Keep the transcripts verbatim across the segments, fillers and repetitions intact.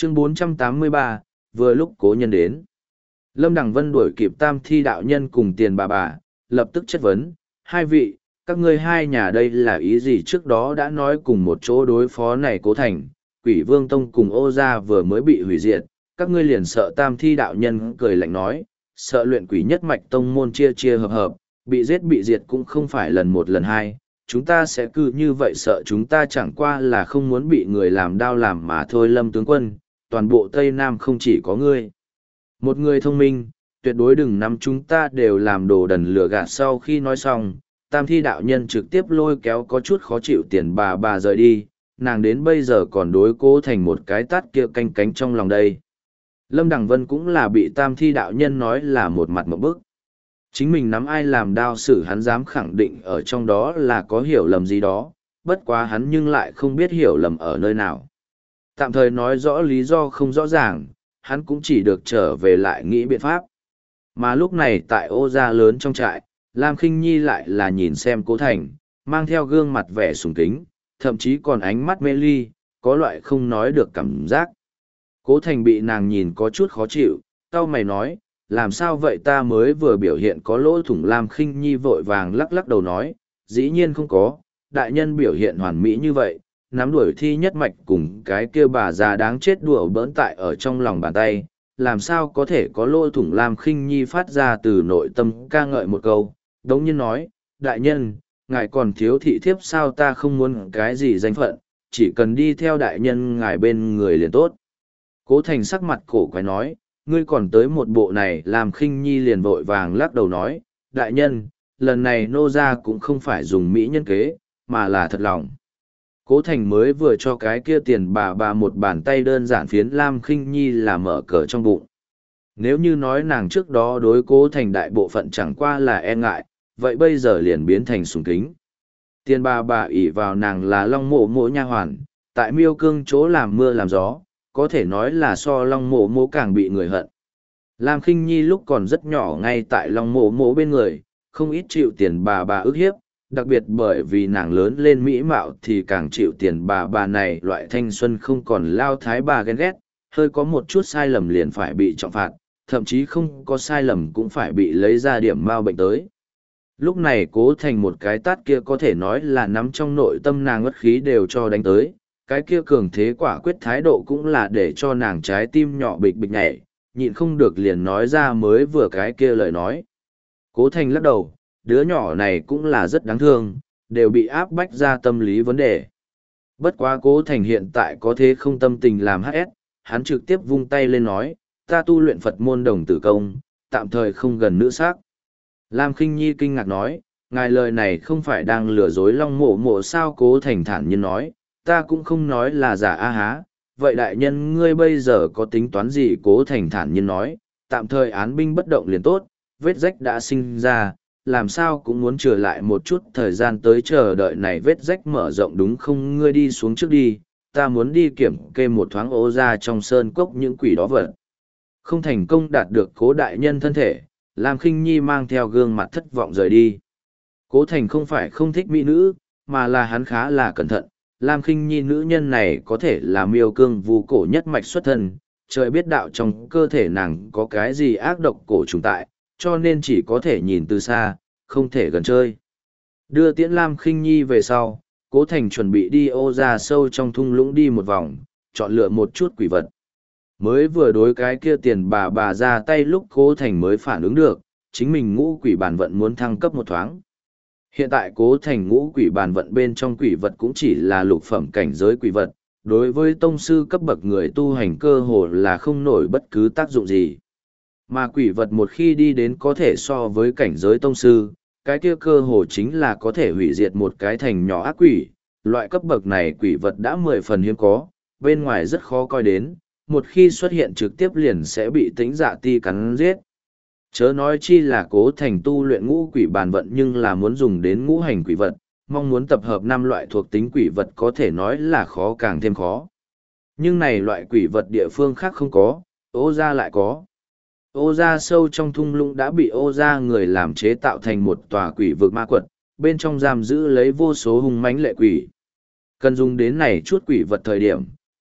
Chương bốn trăm tám mươi ba, vừa lúc cố nhân đến. Lâm Đằng Vân đuổi kịp Tam Thi đạo nhân cùng Tiền bà bà, lập tức chất vấn, hai vị, các ngươi hai nhà đây là ý gì trước đó đã nói cùng một chỗ đối phó này Cố Thành, Quỷ Vương Tông cùng Ô Gia vừa mới bị hủy diệt, các ngươi liền sợ Tam Thi đạo nhân cười lạnh nói, sợ luyện quỷ nhất mạch tông môn chia chia hợp hợp, bị giết bị diệt cũng không phải lần một lần hai, chúng ta sẽ cứ như vậy sợ chúng ta chẳng qua là không muốn bị người làm đau làm mà thôi. Lâm tướng quân, toàn bộ Tây Nam không chỉ có ngươi. Một người thông minh, tuyệt đối đừng nắm chúng ta đều làm đồ đần lừa gạt. Sau khi nói xong, Tam Thi đạo nhân trực tiếp lôi kéo có chút khó chịu Tiền bà bà rời đi, nàng đến bây giờ còn đối Cố Thành một cái tát kia canh cánh trong lòng đây. Lâm Đằng Vân cũng là bị Tam Thi đạo nhân nói là một mặt một bức. Chính mình nắm ai làm đao xử hắn dám khẳng định ở trong đó là có hiểu lầm gì đó, bất quá hắn nhưng lại không biết hiểu lầm ở nơi nào. Tạm thời nói rõ lý do không rõ ràng, hắn cũng chỉ được trở về lại nghĩ biện pháp. Mà lúc này tại Ô Gia lớn trong trại, Lam Khinh Nhi lại là nhìn xem Cố Thành, mang theo gương mặt vẻ sùng kính, thậm chí còn ánh mắt mê ly, có loại không nói được cảm giác. Cố Thành bị nàng nhìn có chút khó chịu, cau mày nói, làm sao vậy, ta mới vừa biểu hiện có lỗ thủng. Lam Khinh Nhi vội vàng lắc lắc đầu nói, dĩ nhiên không có, đại nhân biểu hiện hoàn mỹ như vậy, nắm đuổi Thi nhất mạch cùng cái kia bà già đáng chết đùa bỡn tại ở trong lòng bàn tay, làm sao có thể có lỗ thủng. Lam Khinh Nhi phát ra từ nội tâm ca ngợi một câu, đống nhiên nói, đại nhân, ngài còn thiếu thị thiếp sao? Ta không muốn cái gì danh phận, chỉ cần đi theo đại nhân ngài bên người liền tốt. Cố Thành sắc mặt cổ quái nói, ngươi còn tới một bộ này. Làm Khinh Nhi liền vội vàng lắc đầu nói, đại nhân, lần này nô gia cũng không phải dùng mỹ nhân kế, mà là thật lòng. Cố Thành mới vừa cho cái kia Tiền bà bà một bàn tay đơn giản phiến Lam Khinh Nhi là mở cờ trong bụng. Nếu như nói nàng trước đó đối Cố Thành đại bộ phận chẳng qua là e ngại, vậy bây giờ liền biến thành sùng kính. Tiền bà bà ỷ vào nàng là Long Mộ Mộ nha hoàn, tại Miêu Cương chỗ làm mưa làm gió, có thể nói là so Long Mộ Mộ càng bị người hận. Lam Khinh Nhi lúc còn rất nhỏ ngay tại Long Mộ Mộ bên người, không ít chịu Tiền bà bà ức hiếp, đặc biệt bởi vì nàng lớn lên mỹ mạo thì càng chịu Tiền bà bà này loại thanh xuân không còn lao thái bà ghen ghét, hơi có một chút sai lầm liền phải bị trọng phạt, thậm chí không có sai lầm cũng phải bị lấy ra điểm mao bệnh tới. Lúc này Cố Thành một cái tát kia có thể nói là nắm trong nội tâm nàng ngất khí đều cho đánh tới, cái kia cường thế quả quyết thái độ cũng là để cho nàng trái tim nhỏ bịch bịch nhảy, nhịn không được liền nói ra mới vừa cái kia lời nói. Cố Thành lắc đầu, đứa nhỏ này cũng là rất đáng thương, đều bị áp bách ra tâm lý vấn đề. Bất quá Cố Thành hiện tại có thế không tâm tình làm hát ét, hắn trực tiếp vung tay lên nói, ta tu luyện Phật môn đồng tử công, tạm thời không gần nữ sắc. Lam Khinh Nhi kinh ngạc nói, ngài lời này không phải đang lừa dối Long Mộ Mộ sao? Cố Thành thản nhiên nói, ta cũng không nói là giả a há, vậy đại nhân ngươi bây giờ có tính toán gì? Cố Thành thản nhiên nói, tạm thời án binh bất động liền tốt, vết rách đã sinh ra, làm sao cũng muốn trở lại một chút thời gian tới chờ đợi này vết rách mở rộng đúng không? Ngươi đi xuống trước đi, ta muốn đi kiểm kê một thoáng Ô Gia trong sơn cốc những quỷ đó vật. Không thành công đạt được Cố đại nhân thân thể, Lam Khinh Nhi mang theo gương mặt thất vọng rời đi. Cố Thành không phải không thích mỹ nữ, mà là hắn khá là cẩn thận. Lam Khinh Nhi nữ nhân này có thể là Miêu Cương Vu cổ nhất mạch xuất thân, trời biết đạo trong cơ thể nàng có cái gì ác độc cổ trùng tại, cho nên chỉ có thể nhìn từ xa, không thể gần chơi. Đưa tiễn Lam Khinh Nhi về sau, Cố Thành chuẩn bị đi Ô Gia sâu trong thung lũng đi một vòng, chọn lựa một chút quỷ vật. Mới vừa đối cái kia Tiền bà bà ra tay lúc Cố Thành mới phản ứng được, chính mình ngũ quỷ bàn vận muốn thăng cấp một thoáng. Hiện tại Cố Thành ngũ quỷ bàn vận bên trong quỷ vật cũng chỉ là lục phẩm cảnh giới quỷ vật, đối với tông sư cấp bậc người tu hành cơ hồ là không nổi bất cứ tác dụng gì. Mà quỷ vật một khi đi đến có thể so với cảnh giới tông sư, cái kia cơ hồ chính là có thể hủy diệt một cái thành nhỏ ác quỷ, loại cấp bậc này quỷ vật đã mười phần hiếm có, bên ngoài rất khó coi đến, một khi xuất hiện trực tiếp liền sẽ bị Tĩnh Dạ Ti cắn giết. Chớ nói chi là Cố Thành tu luyện ngũ quỷ bàn vận nhưng là muốn dùng đến ngũ hành quỷ vật, mong muốn tập hợp năm loại thuộc tính quỷ vật có thể nói là khó càng thêm khó. Nhưng này loại quỷ vật địa phương khác không có, Ô Gia lại có. Ô Gia sâu trong thung lũng đã bị Ô Gia người làm chế tạo thành một tòa quỷ vực ma quật, bên trong giam giữ lấy vô số hung mãnh lệ quỷ. Cần dùng đến này chút quỷ vật thời điểm,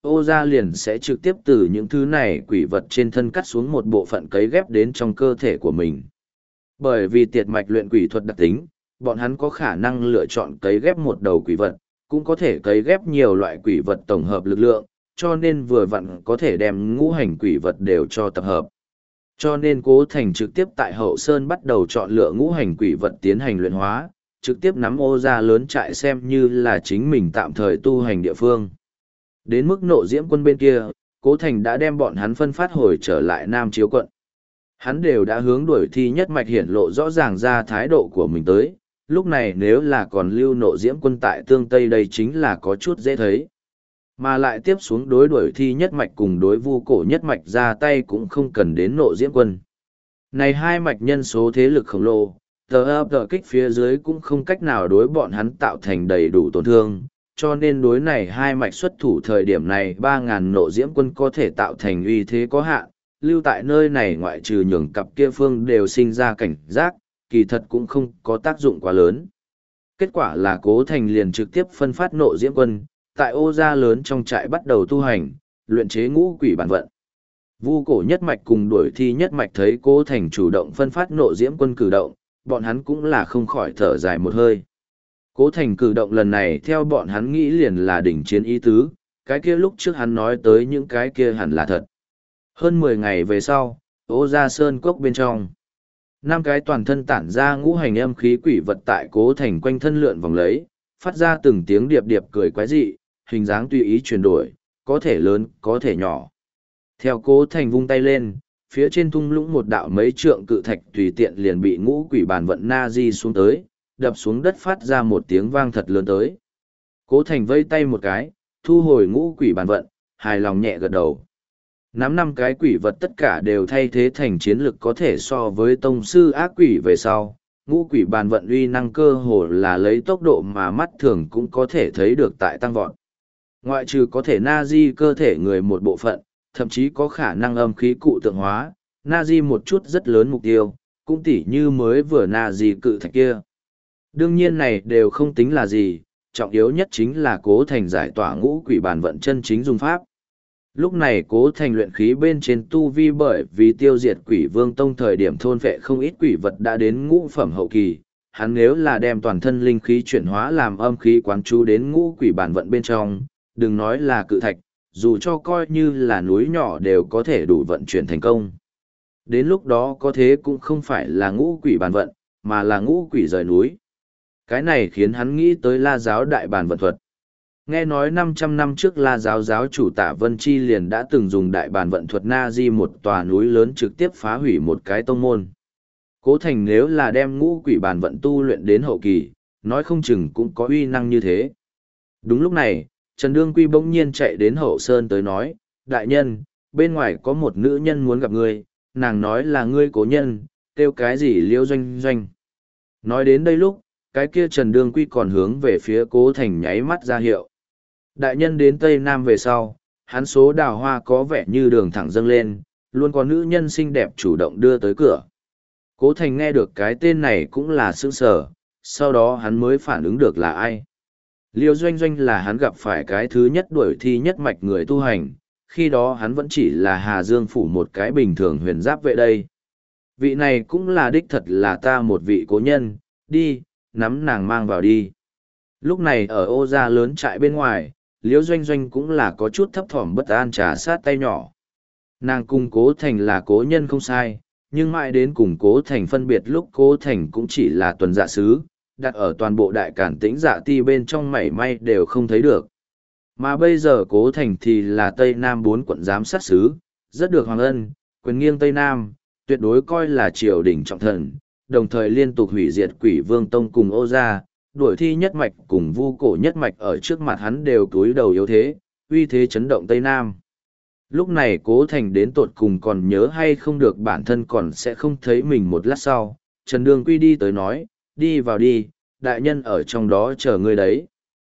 ô gia liền sẽ trực tiếp từ những thứ này quỷ vật trên thân cắt xuống một bộ phận cấy ghép đến trong cơ thể của mình. Bởi vì tiệt mạch luyện quỷ thuật đặc tính, bọn hắn có khả năng lựa chọn cấy ghép một đầu quỷ vật, cũng có thể cấy ghép nhiều loại quỷ vật tổng hợp lực lượng, cho nên vừa vặn có thể đem ngũ hành quỷ vật đều cho tập hợp. Cho nên Cố Thành trực tiếp tại Hậu Sơn bắt đầu chọn lựa ngũ hành quỷ vật tiến hành luyện hóa, trực tiếp nắm ô gia lớn trại xem như là chính mình tạm thời tu hành địa phương. Đến mức Nộ Diễm quân bên kia, Cố Thành đã đem bọn hắn phân phát hồi trở lại Nam Chiếu quận. Hắn đều đã hướng đuổi thi nhất mạch hiển lộ rõ ràng ra thái độ của mình tới, lúc này nếu là còn lưu Nộ Diễm quân tại tương Tây đây chính là có chút dễ thấy. Mà lại tiếp xuống đối đuổi thi nhất mạch cùng đối vu cổ nhất mạch ra tay cũng không cần đến Nộ Diễm quân. Này hai mạch nhân số thế lực khổng lồ, tờ ấp tờ kích phía dưới cũng không cách nào đối bọn hắn tạo thành đầy đủ tổn thương, cho nên đối này hai mạch xuất thủ thời điểm này ba ngàn Nộ Diễm quân có thể tạo thành uy thế có hạn, lưu tại nơi này ngoại trừ nhường cặp kia phương đều sinh ra cảnh giác, kỳ thật cũng không có tác dụng quá lớn. Kết quả là Cố Thành liền trực tiếp phân phát Nộ Diễm quân, tại ô gia lớn trong trại bắt đầu tu hành, luyện chế ngũ quỷ bản vận. Vu cổ nhất mạch cùng đuổi thi nhất mạch thấy Cố Thành chủ động phân phát Nộ Diễm quân cử động, bọn hắn cũng là không khỏi thở dài một hơi. Cố Thành cử động lần này theo bọn hắn nghĩ liền là đỉnh chiến ý tứ, cái kia lúc trước hắn nói tới những cái kia hẳn là thật. Hơn mười ngày về sau, ô gia sơn cốc bên trong. Năm cái toàn thân tản ra ngũ hành âm khí quỷ vật tại Cố Thành quanh thân lượn vòng lấy, phát ra từng tiếng điệp điệp cười quái dị, hình dáng tùy ý chuyển đổi, có thể lớn, có thể nhỏ. Theo Cố Thành vung tay lên, phía trên thung lũng một đạo mấy trượng cự thạch tùy tiện liền bị ngũ quỷ bàn vận na di xuống tới, đập xuống đất phát ra một tiếng vang thật lớn tới. Cố Thành vây tay một cái, thu hồi ngũ quỷ bàn vận, hài lòng nhẹ gật đầu. Nắm năm cái quỷ vật tất cả đều thay thế thành chiến lực có thể so với tông sư ác quỷ về sau. Ngũ quỷ bàn vận uy năng cơ hồ là lấy tốc độ mà mắt thường cũng có thể thấy được tại tăng vọt. Ngoại trừ có thể na di cơ thể người một bộ phận, thậm chí có khả năng âm khí cụ tượng hóa, na di một chút rất lớn mục tiêu, cũng tỉ như mới vừa na di cự thạch kia. Đương nhiên này đều không tính là gì, trọng yếu nhất chính là Cố Thành giải tỏa ngũ quỷ bàn vận chân chính dùng pháp. Lúc này Cố Thành luyện khí bên trên tu vi bởi vì tiêu diệt quỷ vương tông thời điểm thôn vệ không ít quỷ vật đã đến ngũ phẩm hậu kỳ, hắn nếu là đem toàn thân linh khí chuyển hóa làm âm khí quán chú đến ngũ quỷ bản vận bên trong, đừng nói là cự thạch, dù cho coi như là núi nhỏ đều có thể đủ vận chuyển thành công. Đến lúc đó có thế cũng không phải là ngũ quỷ bản vận, mà là ngũ quỷ rời núi. Cái này khiến hắn nghĩ tới La giáo đại bản vận thuật. Nghe nói năm trăm năm trước La giáo giáo chủ Tạ Vân Chi liền đã từng dùng đại bản vận thuật na di một tòa núi lớn trực tiếp phá hủy một cái tông môn. Cố Thành nếu là đem ngũ quỷ bản vận tu luyện đến hậu kỳ, nói không chừng cũng có uy năng như thế. Đúng lúc này, Trần Đương Quy bỗng nhiên chạy đến Hậu Sơn tới nói, đại nhân, bên ngoài có một nữ nhân muốn gặp ngươi, nàng nói là ngươi cố nhân, kêu cái gì Liễu Doanh Doanh. Nói đến đây lúc, cái kia Trần Đương Quy còn hướng về phía Cố Thành nháy mắt ra hiệu. Đại nhân đến Tây Nam về sau, hắn số đào hoa có vẻ như đường thẳng dâng lên, luôn có nữ nhân xinh đẹp chủ động đưa tới cửa. Cố Thành nghe được cái tên này cũng là sững sờ, sau đó hắn mới phản ứng được là ai. Liêu Doanh Doanh là hắn gặp phải cái thứ nhất đuổi thi nhất mạch người tu hành, khi đó hắn vẫn chỉ là Hà Dương phủ một cái bình thường huyền giáp vệ đây. Vị này cũng là đích thật là ta một vị cố nhân, đi, nắm nàng mang vào đi. Lúc này ở ô gia lớn trại bên ngoài, Liêu Doanh Doanh cũng là có chút thấp thỏm bất an trà sát tay nhỏ. Nàng cùng Cố Thành là cố nhân không sai, nhưng mãi đến cùng Cố Thành phân biệt lúc Cố Thành cũng chỉ là tuần dạ sứ, đặt ở toàn bộ đại cản tĩnh dạ ti bên trong mảy may đều không thấy được. Mà bây giờ Cố Thành thì là Tây Nam bốn quận giám sát sứ, rất được hoàng ân, quyền nghiêng Tây Nam, tuyệt đối coi là triều đình trọng thần, đồng thời liên tục hủy diệt quỷ vương tông cùng ô gia, đuổi thi nhất mạch cùng vu cổ nhất mạch ở trước mặt hắn đều túi đầu yếu thế, uy thế chấn động Tây Nam. Lúc này Cố Thành đến tột cùng còn nhớ hay không được bản thân còn sẽ không thấy mình một lát sau, Trần Đương Quy đi tới nói, đi vào đi, đại nhân ở trong đó chờ ngươi đấy.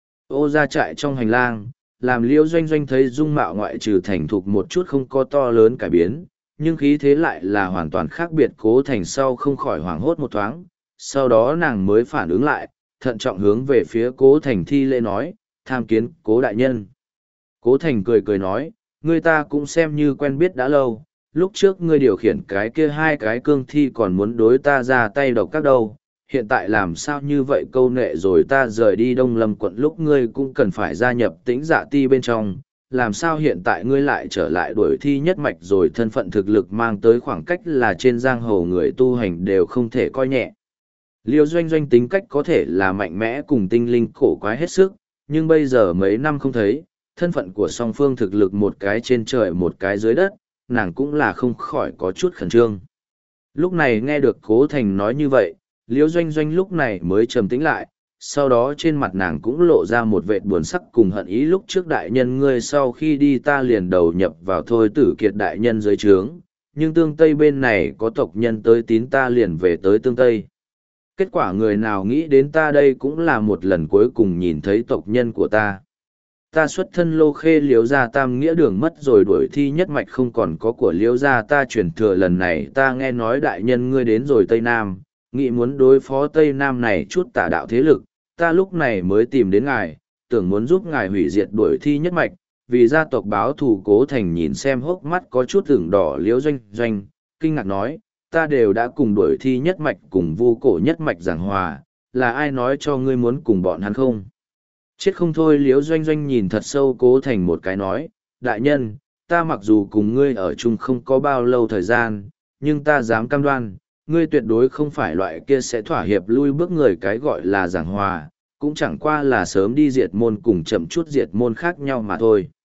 Ô ra trại trong hành lang, làm Liễu Doanh Doanh thấy dung mạo ngoại trừ thành thục một chút không có to lớn cải biến, nhưng khí thế lại là hoàn toàn khác biệt. Cố Thành sau không khỏi hoảng hốt một thoáng, sau đó nàng mới phản ứng lại, thận trọng hướng về phía Cố Thành thi lễ nói, tham kiến Cố đại nhân. Cố Thành cười cười nói, ngươi ta cũng xem như quen biết đã lâu, lúc trước ngươi điều khiển cái kia hai cái cương thi còn muốn đối ta ra tay độc các đâu, hiện tại làm sao như vậy câu nệ rồi ta rời đi Đông Lâm quận lúc ngươi cũng cần phải gia nhập tĩnh dạ ti bên trong, làm sao hiện tại ngươi lại trở lại đuổi thi nhất mạch rồi thân phận thực lực mang tới khoảng cách là trên giang hồ người tu hành đều không thể coi nhẹ. Liêu Doanh Doanh tính cách có thể là mạnh mẽ cùng tinh linh cổ quái hết sức, nhưng bây giờ mấy năm không thấy, thân phận của song phương thực lực một cái trên trời một cái dưới đất, nàng cũng là không khỏi có chút khẩn trương. Lúc này nghe được Cố Thành nói như vậy, Liêu Doanh Doanh lúc này mới trầm tĩnh lại, sau đó trên mặt nàng cũng lộ ra một vệt buồn sắc cùng hận ý lúc trước đại nhân ngươi sau khi đi ta liền đầu nhập vào thôi tử kiệt đại nhân dưới trướng, nhưng tương Tây bên này có tộc nhân tới tín ta liền về tới tương Tây. Kết quả người nào nghĩ đến ta đây cũng là một lần cuối cùng nhìn thấy tộc nhân của ta. Ta xuất thân Lô Khê Liễu gia tam nghĩa đường mất rồi đuổi thi nhất mạch không còn có của Liễu gia ta chuyển thừa lần này ta nghe nói đại nhân ngươi đến rồi Tây Nam, nghĩ muốn đối phó Tây Nam này chút tà đạo thế lực, ta lúc này mới tìm đến ngài, tưởng muốn giúp ngài hủy diệt đuổi thi nhất mạch, vì gia tộc báo thù. Cố Thành nhìn xem hốc mắt có chút ửng đỏ Liễu Doanh Doanh, kinh ngạc nói, ta đều đã cùng đuổi thi nhất mạch cùng vu cổ nhất mạch giảng hòa, là ai nói cho ngươi muốn cùng bọn hắn không? Chết không thôi. Liễu Doanh Doanh nhìn thật sâu Cố Thành một cái nói, đại nhân, ta mặc dù cùng ngươi ở chung không có bao lâu thời gian, nhưng ta dám cam đoan, ngươi tuyệt đối không phải loại kia sẽ thỏa hiệp lui bước người, cái gọi là giảng hòa, cũng chẳng qua là sớm đi diệt môn cùng chậm chút diệt môn khác nhau mà thôi.